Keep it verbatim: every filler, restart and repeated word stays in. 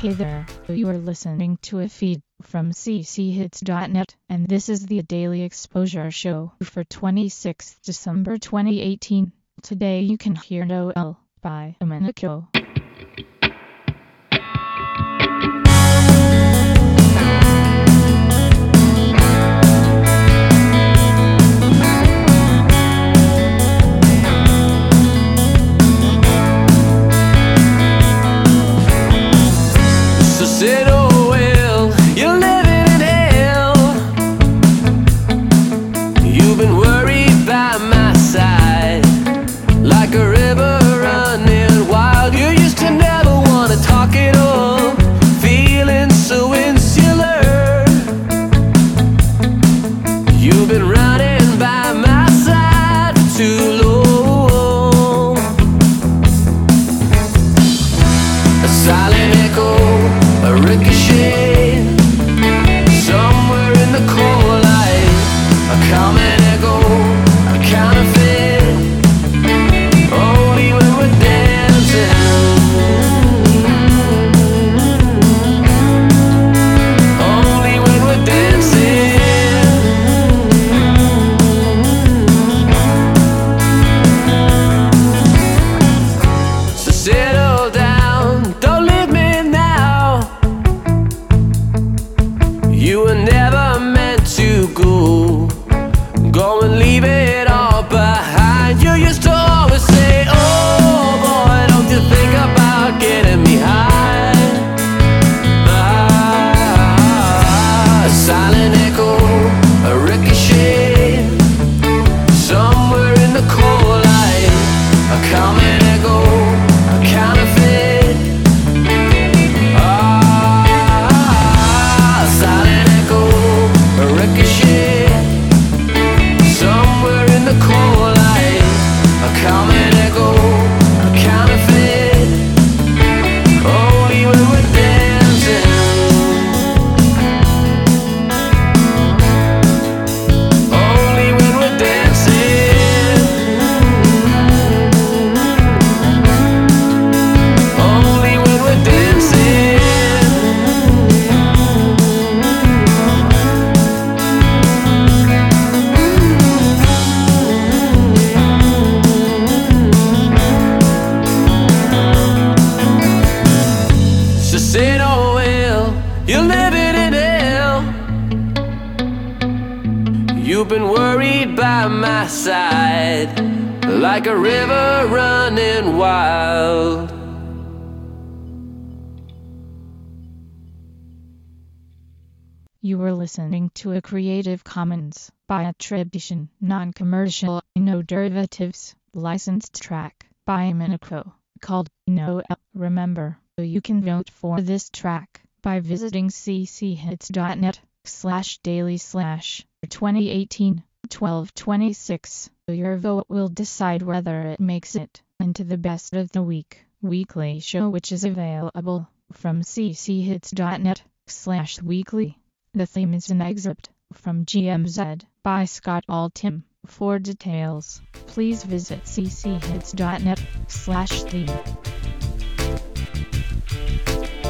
Hey there, you are listening to a feed from c c hits dot net, and this is the Daily Exposure Show for twenty-sixth December twenty eighteen. Today you can hear Noel by Domenico. Said, oh well, you're living in hell. You've been worried by my side, like a river running wild. You used to never want to talk at all, feeling so insular. You've been running by my side for too long. A silent echo, a ricochet, somewhere in the cold light, a common echo, a counterfeit, only when we're dancing, only when we're dancing. So settle down, don't leave me now. You were never meant to go. Go and leave it all behind. You used to always say, oh boy, don't you think about getting me high. Ah, a silent echo, a ricochet, somewhere in the cold light, a common echo, a counterfeit. Ah, a silent echo, a ricochet, somewhere in the cold light, a common echo, a counterfeit, only when we're dancing, only when we're dancing, only when we're dancing. So say no well, you're living in hell. You've been worried by my side, like a river running wild. You were listening to a Creative Commons by attribution, non-commercial, no derivatives, licensed track by Domenico, called Noel. Remember, you can vote for this track by visiting c c hits dot net slash daily slash twenty eighteen twelve twenty-six. Your vote will decide whether it makes it into the best of the week weekly show, which is available from c c hits dot net slash weekly. The theme is an excerpt from G M Z by Scott Altham. For details, please visit c c hits dot net slash theme.